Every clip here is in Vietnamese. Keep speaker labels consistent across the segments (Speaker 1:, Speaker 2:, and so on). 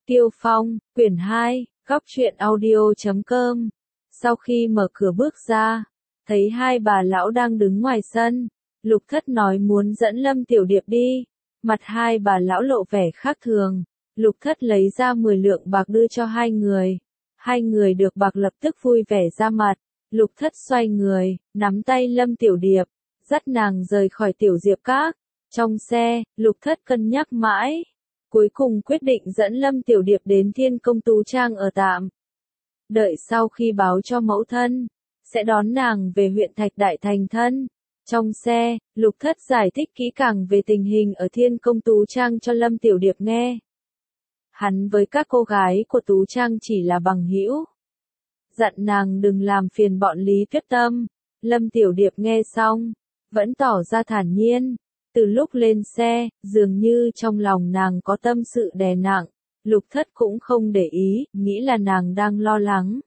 Speaker 1: Tiêu Phong, quyển 2, góc truyện audio.com. Sau khi mở cửa bước ra, thấy hai bà lão đang đứng ngoài sân, Lục Thất nói muốn dẫn Lâm Tiểu Điệp đi, mặt hai bà lão lộ vẻ khác thường, Lục Thất lấy ra 10 lượng bạc đưa cho hai người được bạc lập tức vui vẻ ra mặt, Lục Thất xoay người, nắm tay Lâm Tiểu Điệp, dắt nàng rời khỏi Tiểu Diệp Các. Trong xe, Lục Thất cân nhắc mãi, cuối cùng quyết định dẫn Lâm Tiểu Điệp đến Thiên Công Tú Trang ở tạm. Đợi sau khi báo cho mẫu thân, sẽ đón nàng về huyện Thạch Đại thành thân. Trong xe, Lục Thất giải thích kỹ càng về tình hình ở Thiên Công Tú Trang cho Lâm Tiểu Điệp nghe. Hắn với các cô gái của Tú Trang chỉ là bằng hữu, dặn nàng đừng làm phiền bọn Lý Tuyết Tâm. Lâm Tiểu Điệp nghe xong, vẫn tỏ ra thản nhiên. Từ lúc lên xe, dường như trong lòng nàng có tâm sự đè nặng, Lục Thất cũng không để ý, nghĩ là nàng đang lo lắng.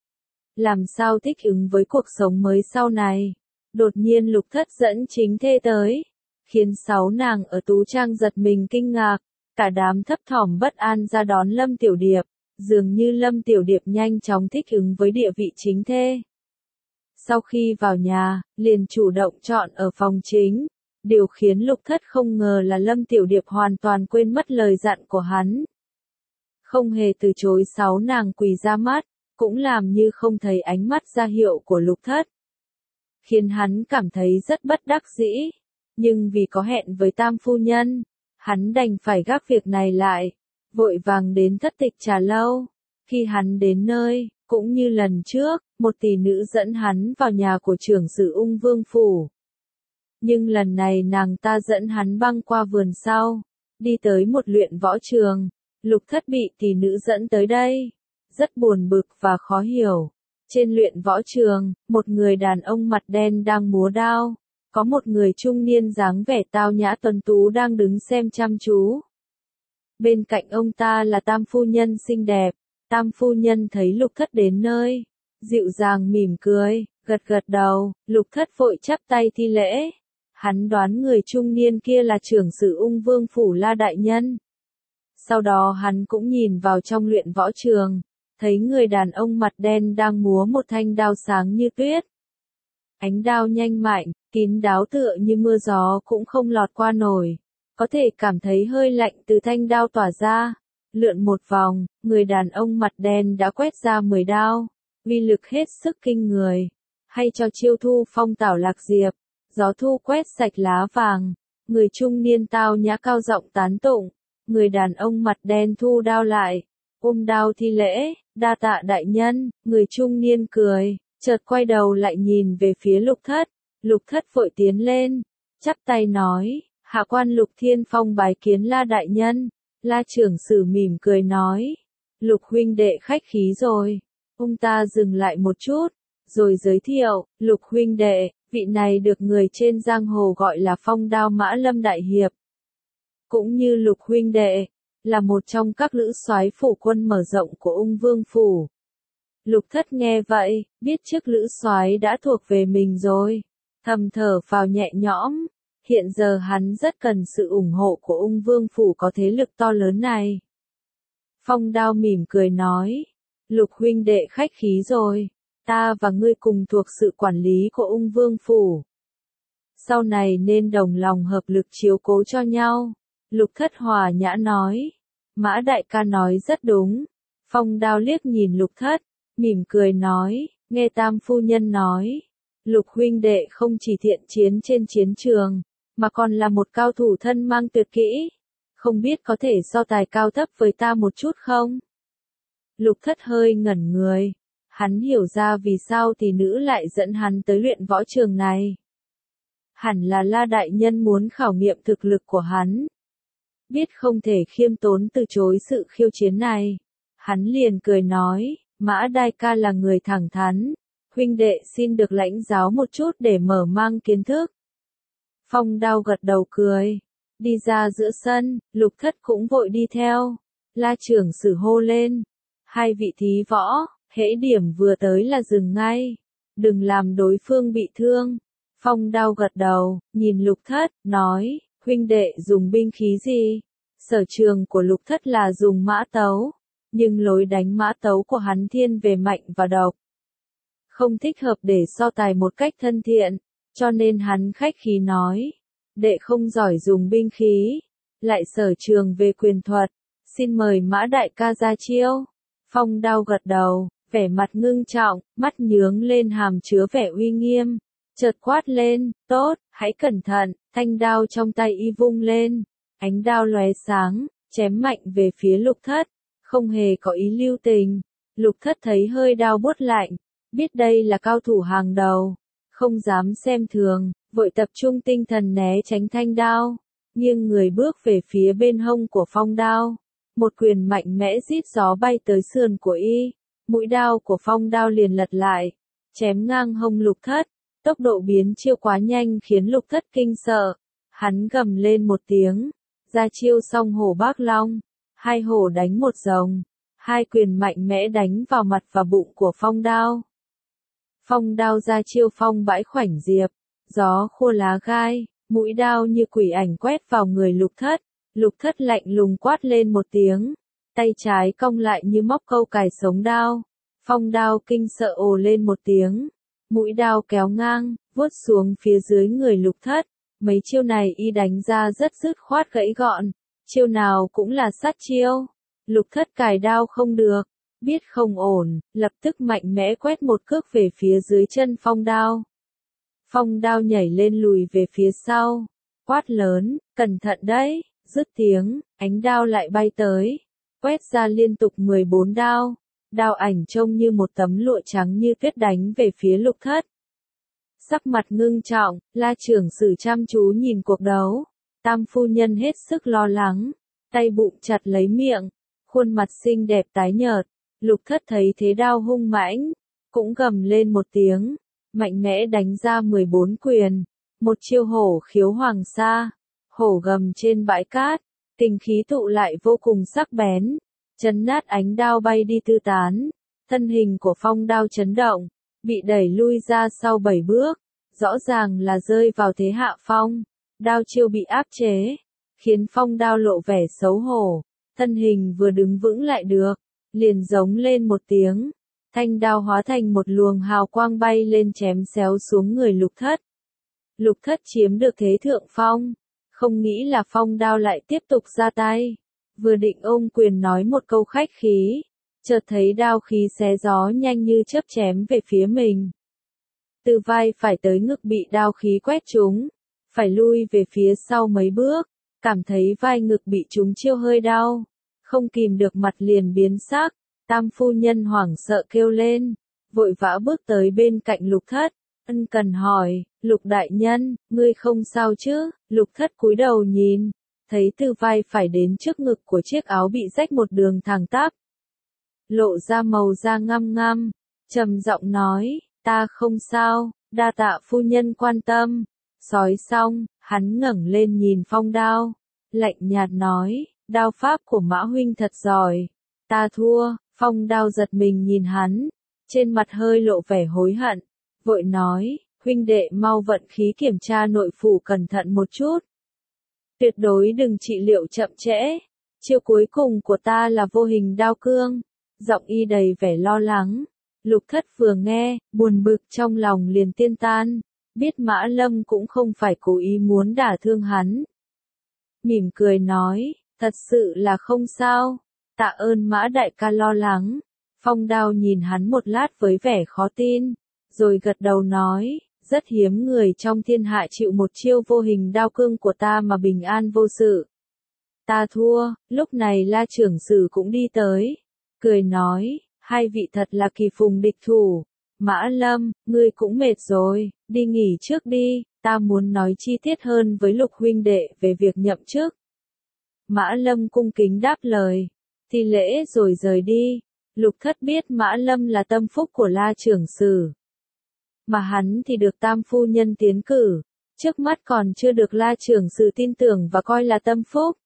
Speaker 1: Làm sao thích ứng với cuộc sống mới sau này? Đột nhiên Lục Thất dẫn chính thê tới, khiến sáu nàng ở Tú Trang giật mình kinh ngạc, cả đám thấp thỏm bất an ra đón Lâm Tiểu Điệp, dường như Lâm Tiểu Điệp nhanh chóng thích ứng với địa vị chính thê. Sau khi vào nhà, liền chủ động chọn ở phòng chính. Điều khiến Lục Thất không ngờ là Lâm Tiểu Điệp hoàn toàn quên mất lời dặn của hắn. Không hề từ chối sáu nàng quỳ ra mắt, cũng làm như không thấy ánh mắt ra hiệu của Lục Thất. Khiến hắn cảm thấy rất bất đắc dĩ, nhưng vì có hẹn với Tam phu nhân, hắn đành phải gác việc này lại, vội vàng đến Thất Tịch Trà Lâu. Khi hắn đến nơi, cũng như lần trước, một tỷ nữ dẫn hắn vào nhà của trưởng sử Ung Vương phủ. Nhưng lần này nàng ta dẫn hắn băng qua vườn sau, đi tới một luyện võ trường. Lục Thất bị tỷ nữ dẫn tới đây, rất buồn bực và khó hiểu. Trên luyện võ trường, một người đàn ông mặt đen đang múa đao, có một người trung niên dáng vẻ tao nhã tuấn tú đang đứng xem chăm chú. Bên cạnh ông ta là Tam phu nhân xinh đẹp. Tam phu nhân thấy Lục Thất đến nơi, dịu dàng mỉm cười, gật gật đầu. Lục Thất vội chắp tay thi lễ. Hắn đoán người trung niên kia là trưởng sử Ung Vương phủ La đại nhân. Sau đó hắn cũng nhìn vào trong luyện võ trường, thấy người đàn ông mặt đen đang múa một thanh đao sáng như tuyết. Ánh đao nhanh mạnh, kín đáo tựa như mưa gió cũng không lọt qua nổi, có thể cảm thấy hơi lạnh từ thanh đao tỏa ra. Lượn một vòng, người đàn ông mặt đen đã quét ra 10 đao, uy lực hết sức kinh người. Hay cho chiêu thu phong tảo lạc diệp, gió thu quét sạch lá vàng. Người trung niên tao nhã cao giọng tán tụng, người đàn ông mặt đen thu đao lại, ôm đao thi lễ, đa tạ đại nhân. Người trung niên cười, chợt quay đầu lại nhìn về phía Lục Thất. Lục Thất vội tiến lên, chắp tay nói, hạ quan Lục Thiên Phong bái kiến La đại nhân. La trưởng sử mỉm cười nói, Lục huynh đệ khách khí rồi. Ông ta dừng lại một chút, rồi giới thiệu, Lục huynh đệ, vị này được người trên giang hồ gọi là Phong Đao Mã Lâm đại hiệp. Cũng như Lục huynh đệ, là một trong các lữ soái phủ quân mở rộng của Ung Vương phủ. Lục Thất nghe vậy, biết trước lữ soái đã thuộc về mình rồi, thầm thở phào nhẹ nhõm. Hiện giờ hắn rất cần sự ủng hộ của Ung Vương phủ có thế lực to lớn này. Phong Đao mỉm cười nói, Lục huynh đệ khách khí rồi, ta và ngươi cùng thuộc sự quản lý của Ung Vương phủ. Sau này nên đồng lòng hợp lực chiếu cố cho nhau. Lục Thất hòa nhã nói, Mã đại ca nói rất đúng. Phong Đao liếc nhìn Lục Thất, mỉm cười nói, nghe Tam phu nhân nói, Lục huynh đệ không chỉ thiện chiến trên chiến trường, mà còn là một cao thủ thân mang tuyệt kỹ. Không biết có thể so tài cao thấp với ta một chút không? Lục Thất hơi ngẩn người. Hắn hiểu ra vì sao tỷ nữ lại dẫn hắn tới luyện võ trường này. Hẳn là La đại nhân muốn khảo nghiệm thực lực của hắn. Biết không thể khiêm tốn từ chối sự khiêu chiến này, hắn liền cười nói, Mã đại ca là người thẳng thắn, huynh đệ xin được lãnh giáo một chút để mở mang kiến thức. Phong Đao gật đầu cười, đi ra giữa sân. Lục Thất cũng vội đi theo. La trưởng sử hô lên, hai vị thí võ, hễ điểm vừa tới là dừng ngay, đừng làm đối phương bị thương. Phong Đao gật đầu, nhìn Lục Thất, nói, huynh đệ dùng binh khí gì? Sở trường của Lục Thất là dùng mã tấu, nhưng lối đánh mã tấu của hắn thiên về mạnh và độc. Không thích hợp để so tài một cách thân thiện, cho nên hắn khách khí nói, đệ không giỏi dùng binh khí, lại sở trường về quyền thuật, xin mời Mã đại ca ra chiêu. Phong Đao gật đầu, vẻ mặt ngưng trọng, mắt nhướng lên hàm chứa vẻ uy nghiêm, chợt quát lên, tốt, hãy cẩn thận, thanh đao trong tay y vung lên, ánh đao lóe sáng, chém mạnh về phía Lục Thất, không hề có ý lưu tình. Lục Thất thấy hơi đau buốt lạnh, biết đây là cao thủ hàng đầu, không dám xem thường, vội tập trung tinh thần né tránh thanh đao, nghiêng người bước về phía bên hông của Phong Đao. Một quyền mạnh mẽ rít gió bay tới sườn của y, mũi đao của Phong Đao liền lật lại, chém ngang hông Lục Thất, tốc độ biến chiêu quá nhanh khiến Lục Thất kinh sợ, hắn gầm lên một tiếng, ra chiêu song hổ bác long, hai hổ đánh một rồng, hai quyền mạnh mẽ đánh vào mặt và bụng của Phong Đao. Phong Đao ra chiêu phong bãi khoảnh diệp, gió khua lá gai, mũi đao như quỷ ảnh quét vào người Lục Thất. Lục Thất lạnh lùng quát lên một tiếng, tay trái cong lại như móc câu cài sống đao. Phong Đao kinh sợ ồ lên một tiếng, mũi đao kéo ngang, vuốt xuống phía dưới người Lục Thất. Mấy chiêu này y đánh ra rất dứt khoát gãy gọn, chiêu nào cũng là sát chiêu. Lục Thất cài đao không được, biết không ổn, lập tức mạnh mẽ quét một cước về phía dưới chân Phong Đao. Phong Đao nhảy lên lùi về phía sau, quát lớn, cẩn thận đấy. Dứt tiếng, ánh đao lại bay tới, quét ra liên tục 14 đao, đao ảnh trông như một tấm lụa trắng như tuyết đánh về phía Lục Thất. Sắc mặt ngưng trọng, La trưởng sử chăm chú nhìn cuộc đấu, Tam phu nhân hết sức lo lắng, tay bụng chặt lấy miệng, khuôn mặt xinh đẹp tái nhợt. Lục Thất thấy thế đao hung mãnh, cũng gầm lên một tiếng, mạnh mẽ đánh ra 14 quyền, một chiêu hổ khiếu hoàng sa. Hổ gầm trên bãi cát, tình khí tụ lại vô cùng sắc bén, chấn nát ánh đao bay đi tứ tán, thân hình của Phong Đao chấn động, bị đẩy lui ra sau 7 bước, rõ ràng là rơi vào thế hạ phong, đao chiêu bị áp chế, khiến Phong Đao lộ vẻ xấu hổ, thân hình vừa đứng vững lại được, liền giống lên một tiếng, thanh đao hóa thành một luồng hào quang bay lên chém xéo xuống người Lục Thất. Lục Thất chiếm được thế thượng phong. Không nghĩ là Phong Đao lại tiếp tục ra tay, vừa định ôm quyền nói một câu khách khí, chợt thấy đao khí xé gió nhanh như chớp chém về phía mình. Từ vai phải tới ngực bị đao khí quét trúng, phải lui về phía sau mấy bước, cảm thấy vai ngực bị trúng chiêu hơi đau, không kìm được mặt liền biến sắc, Tam phu nhân hoảng sợ kêu lên, vội vã bước tới bên cạnh Lục Thất. Ân cần hỏi, Lục đại nhân, ngươi không sao chứ? Lục Thất cúi đầu nhìn, thấy từ vai phải đến trước ngực của chiếc áo bị rách một đường thẳng tắp, lộ ra màu da ngăm ngăm, trầm giọng nói, ta không sao, đa tạ phu nhân quan tâm. Sói xong, hắn ngẩng lên nhìn Phong Đao, lạnh nhạt nói, đao pháp của Mã huynh thật giỏi, ta thua. Phong Đao giật mình nhìn hắn, trên mặt hơi lộ vẻ hối hận. Vội nói, huynh đệ mau vận khí kiểm tra nội phủ cẩn thận một chút. Tuyệt đối đừng trị liệu chậm trễ. Chiêu cuối cùng của ta là vô hình đao cương. Giọng y đầy vẻ lo lắng. Lục Thất vừa nghe, buồn bực trong lòng liền tiên tan. Biết Mã Lâm cũng không phải cố ý muốn đả thương hắn. Mỉm cười nói, thật sự là không sao. Tạ ơn Mã đại ca lo lắng. Phong Đao nhìn hắn một lát với vẻ khó tin. Rồi gật đầu nói, rất hiếm người trong thiên hạ chịu một chiêu vô hình đao cương của ta mà bình an vô sự. Ta thua. Lúc này La trưởng sử cũng đi tới, cười nói, hai vị thật là kỳ phùng địch thủ. Mã Lâm, ngươi cũng mệt rồi, đi nghỉ trước đi, ta muốn nói chi tiết hơn với Lục huynh đệ về việc nhậm chức. Mã Lâm cung kính đáp lời, thi lễ rồi rời đi. Lục Thất biết Mã Lâm là tâm phúc của La trưởng sử, mà hắn thì được Tam phu nhân tiến cử, trước mắt còn chưa được La trưởng sử tin tưởng và coi là tâm phúc.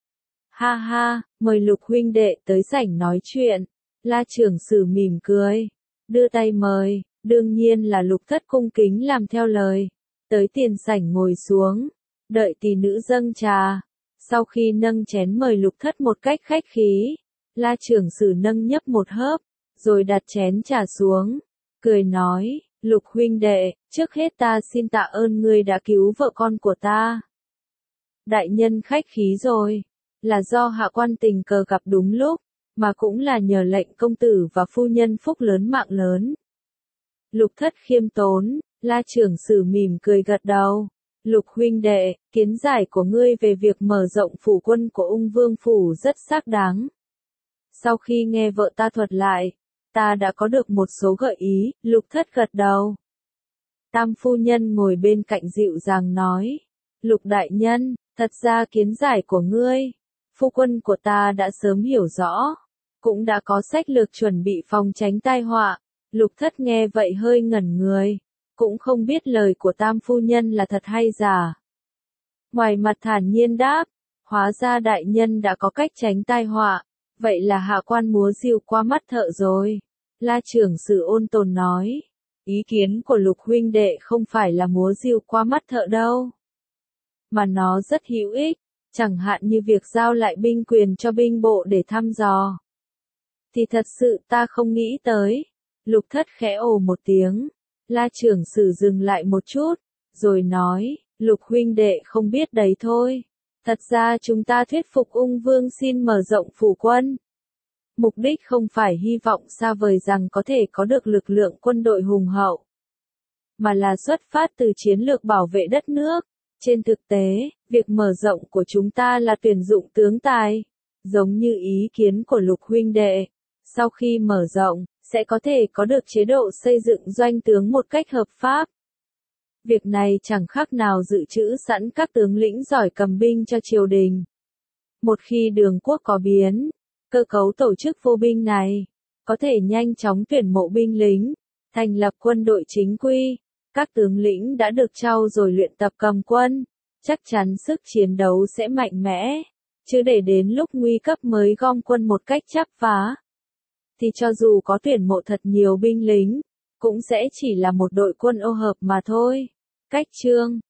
Speaker 1: Ha ha, mời Lục huynh đệ tới sảnh nói chuyện. La trưởng sử mỉm cười, đưa tay mời, đương nhiên là Lục Thất cung kính làm theo lời, tới tiền sảnh ngồi xuống, đợi tỷ nữ dâng trà. Sau khi nâng chén mời Lục Thất một cách khách khí, La trưởng sử nâng nhấp một hớp, rồi đặt chén trà xuống, cười nói, Lục huynh đệ, trước hết ta xin tạ ơn ngươi đã cứu vợ con của ta. Đại nhân khách khí rồi, là do hạ quan tình cờ gặp đúng lúc, mà cũng là nhờ lệnh công tử và phu nhân phúc lớn mạng lớn. Lục Thất khiêm tốn, La trưởng sử mỉm cười gật đầu. Lục huynh đệ, kiến giải của ngươi về việc mở rộng phủ quân của Ung Vương phủ rất xác đáng. Sau khi nghe vợ ta thuật lại, ta đã có được một số gợi ý. Lục Thất gật đầu. Tam phu nhân ngồi bên cạnh dịu dàng nói, Lục đại nhân, thật ra kiến giải của ngươi, phu quân của ta đã sớm hiểu rõ, cũng đã có sách lược chuẩn bị phòng tránh tai họa. Lục Thất nghe vậy hơi ngẩn người, cũng không biết lời của tam phu nhân là thật hay giả. Ngoài mặt thản nhiên đáp, hóa ra đại nhân đã có cách tránh tai họa, vậy là hạ quan múa diều qua mắt thợ rồi. La trưởng sử ôn tồn nói, ý kiến của Lục huynh đệ không phải là múa diều qua mắt thợ đâu, mà nó rất hữu ích, chẳng hạn như việc giao lại binh quyền cho binh bộ để thăm dò. Thì thật sự ta không nghĩ tới. Lục Thất khẽ ồ một tiếng. La trưởng sử dừng lại một chút, rồi nói, Lục huynh đệ không biết đấy thôi. Thật ra chúng ta thuyết phục Ung Vương xin mở rộng phủ quân. Mục đích không phải hy vọng xa vời rằng có thể có được lực lượng quân đội hùng hậu, mà là xuất phát từ chiến lược bảo vệ đất nước. Trên thực tế, việc mở rộng của chúng ta là tuyển dụng tướng tài, giống như ý kiến của Lục huynh đệ. Sau khi mở rộng, sẽ có thể có được chế độ xây dựng doanh tướng một cách hợp pháp. Việc này chẳng khác nào dự trữ sẵn các tướng lĩnh giỏi cầm binh cho triều đình. Một khi đường quốc có biến, cơ cấu tổ chức vô binh này có thể nhanh chóng tuyển mộ binh lính, thành lập quân đội chính quy. Các tướng lĩnh đã được trau dồi luyện tập cầm quân, chắc chắn sức chiến đấu sẽ mạnh mẽ, chứ để đến lúc nguy cấp mới gom quân một cách chắp vá, thì cho dù có tuyển mộ thật nhiều binh lính, cũng sẽ chỉ là một đội quân ô hợp mà thôi. Cách chương